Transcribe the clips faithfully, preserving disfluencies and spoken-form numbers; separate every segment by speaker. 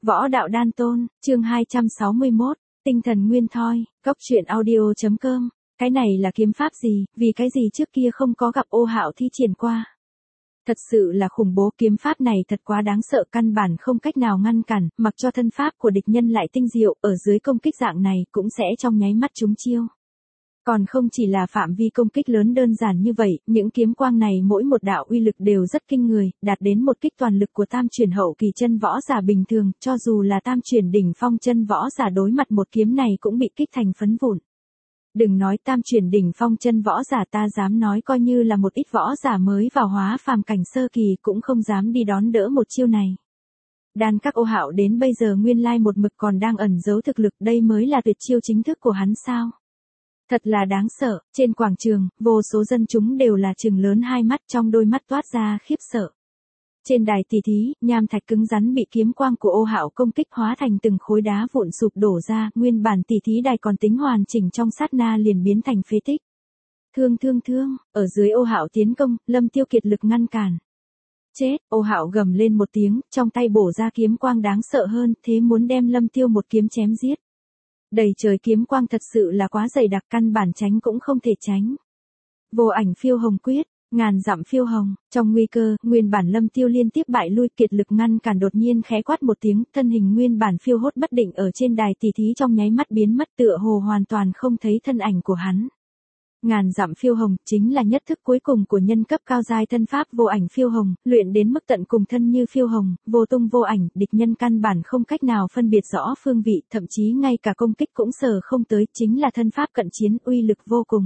Speaker 1: Võ đạo đan tôn, chương hai trăm sáu mươi mốt, tinh thần nguyên thoi, cốc truyện audio chấm com. Cái này là kiếm pháp gì, vì cái gì trước kia không có gặp Ô Hạo thi triển qua. Thật sự là khủng bố, kiếm pháp này thật quá đáng sợ, căn bản không cách nào ngăn cản, mặc cho thân pháp của địch nhân lại tinh diệu, ở dưới công kích dạng này cũng sẽ trong nháy mắt trúng chiêu. Còn không chỉ là phạm vi công kích lớn đơn giản như vậy, những kiếm quang này mỗi một đạo uy lực đều rất kinh người, đạt đến một kích toàn lực của tam chuyển hậu kỳ chân võ giả bình thường, cho dù là tam chuyển đỉnh phong chân võ giả đối mặt một kiếm này cũng bị kích thành phấn vụn. Đừng nói tam chuyển đỉnh phong chân võ giả, ta dám nói coi như là một ít võ giả mới vào hóa phàm cảnh sơ kỳ cũng không dám đi đón đỡ một chiêu này. Đan các Ô Hạo đến bây giờ nguyên lai một mực còn đang ẩn giấu thực lực, đây mới là tuyệt chiêu chính thức của hắn sao? Thật là đáng sợ, trên quảng trường, vô số dân chúng đều là trừng lớn hai mắt, trong đôi mắt toát ra khiếp sợ. Trên đài tỷ thí, nham thạch cứng rắn bị kiếm quang của Ô Hạo công kích hóa thành từng khối đá vụn sụp đổ ra, nguyên bản tỷ thí đài còn tính hoàn chỉnh trong sát na liền biến thành phế tích. Thương thương thương, ở dưới Ô Hạo tiến công, Lâm Tiêu kiệt lực ngăn cản. Chết, Ô Hạo gầm lên một tiếng, trong tay bổ ra kiếm quang đáng sợ hơn, thế muốn đem Lâm Tiêu một kiếm chém giết. Đầy trời kiếm quang thật sự là quá dày đặc, căn bản tránh cũng không thể tránh. Vô ảnh phiêu hồng quyết, ngàn dặm phiêu hồng, trong nguy cơ, nguyên bản Lâm Tiêu liên tiếp bại lui, kiệt lực ngăn cản, đột nhiên khẽ quát một tiếng, thân hình nguyên bản phiêu hốt bất định ở trên đài tỷ thí trong nháy mắt biến mất, tựa hồ hoàn toàn không thấy thân ảnh của hắn. Ngàn dặm phiêu hồng chính là nhất thức cuối cùng của nhân cấp cao giai thân pháp vô ảnh phiêu hồng, luyện đến mức tận cùng thân như phiêu hồng, vô tung vô ảnh, địch nhân căn bản không cách nào phân biệt rõ phương vị, thậm chí ngay cả công kích cũng sờ không tới, chính là thân pháp cận chiến uy lực vô cùng.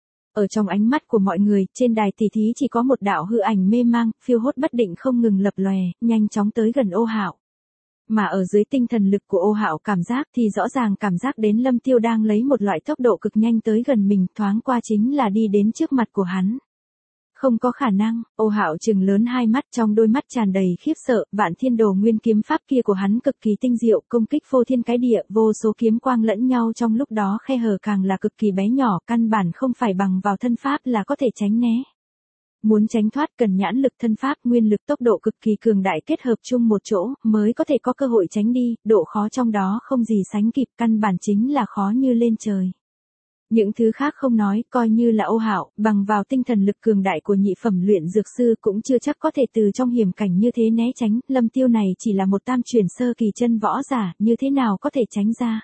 Speaker 1: Ở trong ánh mắt của mọi người, trên đài tỷ thí chỉ có một đạo hư ảnh mê mang, phiêu hốt bất định không ngừng lập lòe, nhanh chóng tới gần Ô Hạo. Mà ở dưới tinh thần lực của Ô Hạo cảm giác thì rõ ràng cảm giác đến Lâm Tiêu đang lấy một loại tốc độ cực nhanh tới gần mình, thoáng qua chính là đi đến trước mặt của hắn. Không có khả năng, Ô Hạo trừng lớn hai mắt, trong đôi mắt tràn đầy khiếp sợ, Vạn Thiên Đồ nguyên kiếm pháp kia của hắn cực kỳ tinh diệu, công kích phô thiên cái địa, vô số kiếm quang lẫn nhau trong lúc đó khe hở càng là cực kỳ bé nhỏ, căn bản không phải bằng vào thân pháp là có thể tránh né. Muốn tránh thoát cần nhãn lực, thân pháp, nguyên lực, tốc độ cực kỳ cường đại kết hợp chung một chỗ, mới có thể có cơ hội tránh đi, độ khó trong đó không gì sánh kịp, căn bản chính là khó như lên trời. Những thứ khác không nói, coi như là Ô Hạo, bằng vào tinh thần lực cường đại của nhị phẩm luyện dược sư cũng chưa chắc có thể từ trong hiểm cảnh như thế né tránh, Lâm Tiêu này chỉ là một tam chuyển sơ kỳ chân võ giả, như thế nào có thể tránh ra.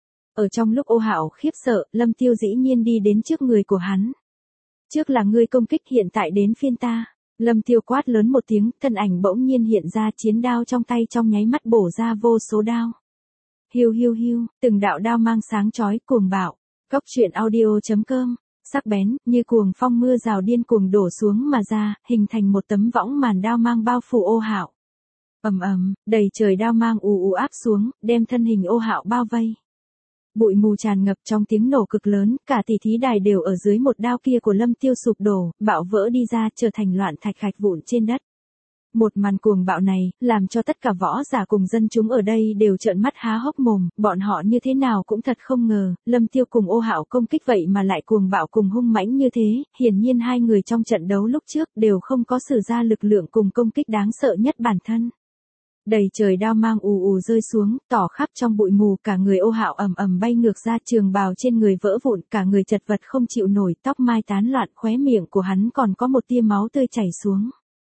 Speaker 1: Ở trong lúc Ô Hạo khiếp sợ, Lâm Tiêu dĩ nhiên đi đến trước người của hắn. Trước là ngươi công kích, hiện tại đến phiên ta. Lâm Tiêu quát lớn một tiếng, thân ảnh bỗng nhiên hiện ra, chiến đao trong tay trong nháy mắt bổ ra vô số đao. Hiu hiu hiu, từng đạo đao mang sáng chói, cuồng bạo. Cốc truyện audio chấm com, sắc bén, như cuồng phong mưa rào điên cuồng đổ xuống mà ra, hình thành một tấm võng màn đao mang bao phủ Ô Hạo. Ầm ầm, đầy trời đao mang ù ù áp xuống, đem thân hình Ô Hạo bao vây. Bụi mù tràn ngập, trong tiếng nổ cực lớn, cả tỷ thí đài đều ở dưới một đao kia của Lâm Tiêu sụp đổ, bạo vỡ đi ra, trở thành loạn thạch gạch vụn trên đất. Một màn cuồng bạo này, làm cho tất cả võ giả cùng dân chúng ở đây đều trợn mắt há hốc mồm, bọn họ như thế nào cũng thật không ngờ, Lâm Tiêu cùng Ô Hạo công kích vậy mà lại cuồng bạo cùng hung mãnh như thế, hiển nhiên hai người trong trận đấu lúc trước đều không có sử ra lực lượng cùng công kích đáng sợ nhất bản thân. Đầy trời đao mang ù ù rơi xuống, tỏ khắp trong bụi mù, cả người Ô Hạo ầm ầm bay ngược ra, trường bào trên người vỡ vụn, cả người chật vật không chịu nổi, tóc mai tán loạn, khóe miệng của hắn còn có một tia máu tươi chảy xuống.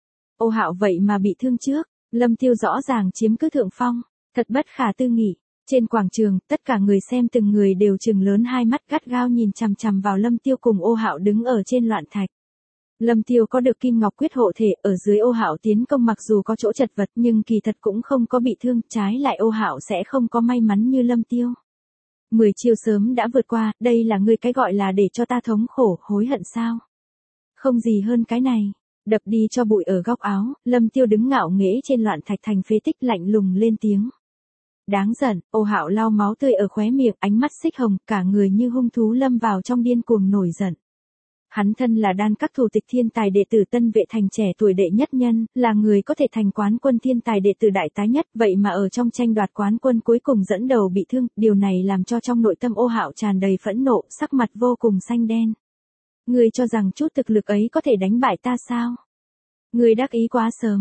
Speaker 1: Ô Hạo vậy mà bị thương trước, Lâm Tiêu rõ ràng chiếm cứ thượng phong, thật bất khả tư nghị. Trên quảng trường, tất cả người xem từng người đều trừng lớn hai mắt gắt gao nhìn chằm chằm vào Lâm Tiêu cùng Ô Hạo đứng ở trên loạn thạch. Lâm Tiêu có được Kim Ngọc Quyết hộ thể, ở dưới Ô Hạo tiến công mặc dù có chỗ chật vật nhưng kỳ thật cũng không có bị thương, trái lại Ô Hạo sẽ không có may mắn như Lâm Tiêu. Mười chiêu sớm đã vượt qua, đây là ngươi cái gọi là để cho ta thống khổ, hối hận sao? Không gì hơn cái này. Đập đi cho bụi ở góc áo, Lâm Tiêu đứng ngạo nghễ trên loạn thạch thành phế tích, lạnh lùng lên tiếng. Đáng giận, Ô Hạo lau máu tươi ở khóe miệng, ánh mắt xích hồng, cả người như hung thú lâm vào trong điên cuồng nổi giận. Hắn thân là đan các thủ tịch thiên tài đệ tử Tân Vệ Thành trẻ tuổi đệ nhất nhân, là người có thể thành quán quân thiên tài đệ tử đại tá nhất, vậy mà ở trong tranh đoạt quán quân cuối cùng dẫn đầu bị thương, điều này làm cho trong nội tâm Ô Hạo tràn đầy phẫn nộ, sắc mặt vô cùng xanh đen. Ngươi cho rằng chút thực lực ấy có thể đánh bại ta sao? Ngươi đắc ý quá sớm.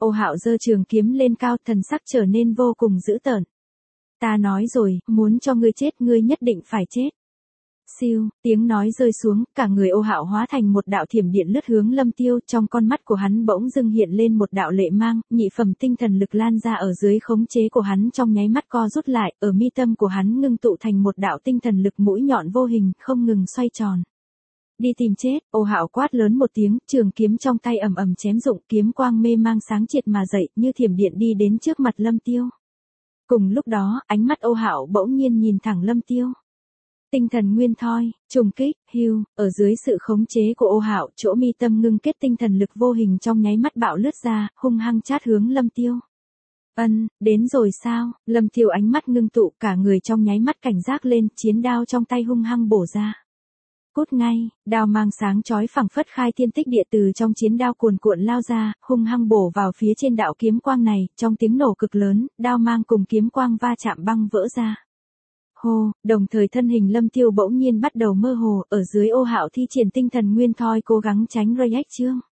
Speaker 1: Ô Hạo giơ trường kiếm lên cao, thần sắc trở nên vô cùng dữ tợn. Ta nói rồi, muốn cho ngươi chết ngươi nhất định phải chết. Siêu, tiếng nói rơi xuống, cả người Ô Hạo hóa thành một đạo thiểm điện lướt hướng Lâm Tiêu, trong con mắt của hắn bỗng dưng hiện lên một đạo lệ mang, nhị phẩm tinh thần lực lan ra ở dưới khống chế của hắn trong nháy mắt co rút lại, ở mi tâm của hắn ngưng tụ thành một đạo tinh thần lực mũi nhọn vô hình, không ngừng xoay tròn. Đi tìm chết, Ô Hạo quát lớn một tiếng, trường kiếm trong tay ầm ầm chém rụng, kiếm quang mê mang sáng triệt mà dậy, như thiểm điện đi đến trước mặt Lâm Tiêu. Cùng lúc đó, ánh mắt Ô Hạo bỗng nhiên nhìn thẳng Lâm Tiêu. Tinh thần nguyên thoi, trùng kích, hưu, ở dưới sự khống chế của Ô Hạo, chỗ mi tâm ngưng kết tinh thần lực vô hình trong nháy mắt bạo lướt ra, hung hăng chát hướng Lâm Tiêu. Ân, đến rồi sao? Lâm Tiêu ánh mắt ngưng tụ, cả người trong nháy mắt cảnh giác lên, chiến đao trong tay hung hăng bổ ra. Cút ngay, đao mang sáng chói phẳng phất khai thiên tích địa từ trong chiến đao cuồn cuộn lao ra, hung hăng bổ vào phía trên đạo kiếm quang này, trong tiếng nổ cực lớn, đao mang cùng kiếm quang va chạm băng vỡ ra. Hô, đồng thời thân hình Lâm Tiêu bỗng nhiên bắt đầu mơ hồ, ở dưới Ô Hạo thi triển tinh thần nguyên thoi cố gắng tránh Ray Ách Chương.